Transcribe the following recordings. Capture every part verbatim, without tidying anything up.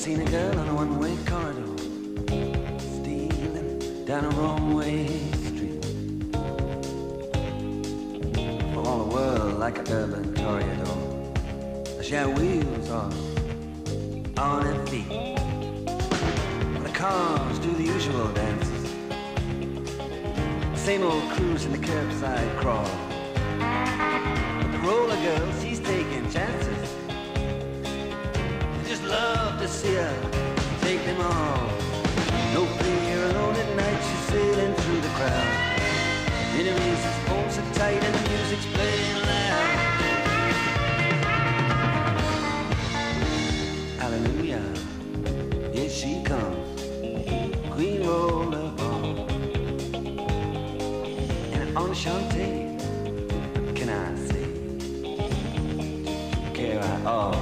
seen a girl on a one-way corridor, stealing down a wrong-way street. For all the world like an urban toreador, she had wheels on, on her feet. The cars do the usual dances, same old cruise in the curbside crawl. But the roller girl, she's taking chances. Love to see her take them all. No fear, alone at night, she's sailing through the crowd. Enemies, his phones are tight and the music's playing loud. Hallelujah, here she comes, Queen Rollerball. And Enchante, can I say, care at all.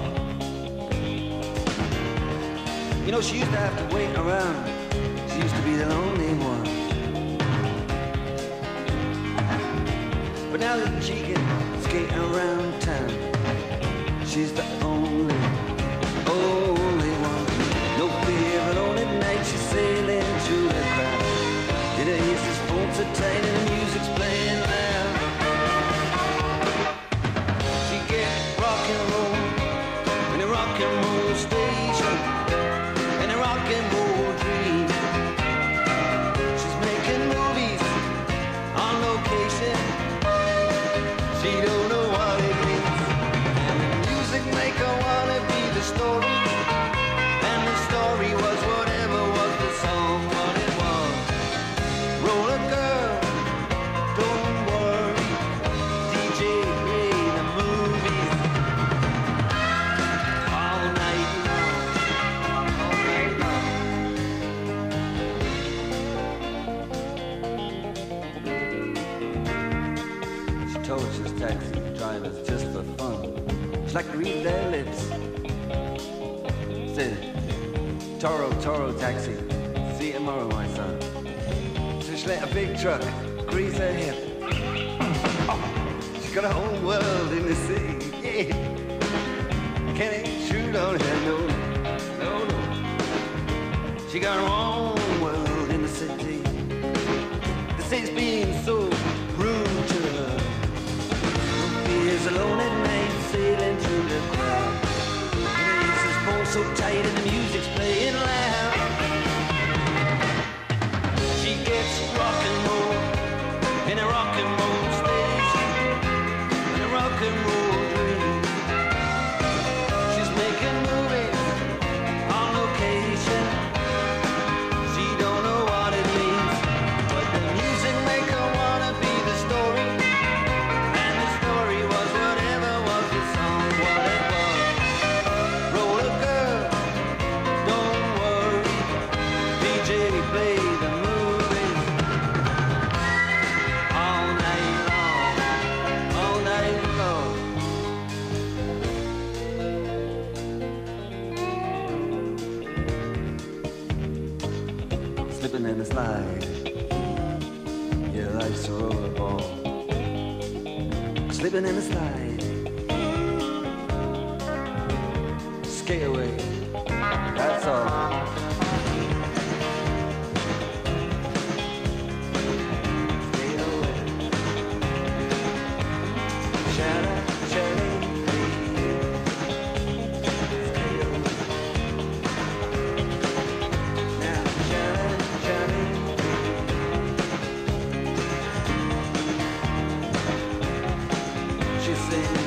You know, she used to have to wait around. She used to be the lonely one. But now that she can skate around town, she's the only, only one. No fear, alone at night, she's sailing through the crowd. In her ears, his phones are tight and the music's playing loud. She gets rock and roll in a rock and roll station. Rock and roll dream. She's making movies on location. She don't know what it means. And the music maker wanna be the story. And the story was whatever was the song, what it was. Roller girl, don't worry. D J play the movies all night long. Torches, taxi drivers just for fun. She'd like to read their lips. Said, Toro, Toro taxi, see you tomorrow, my son. So she let a big truck grease her hip. Oh, she's got a whole world in the city, yeah. Can't intrude on her, no, no, no. She got her own world in the city. The city's being so rude to her. Is alone at night, sailing through the crowd. And his phone so tight and the music's playing loud. She gets rock and roll in a rock and roll station, in a rock and roll dream. She's making movies on location. She don't know what it means, but the music maker wanna be the story. Slipping in the slide, yeah, life's a rollerball. Slipping in the slide, skate away, that's all. Skate away, shadow, shadow. Sing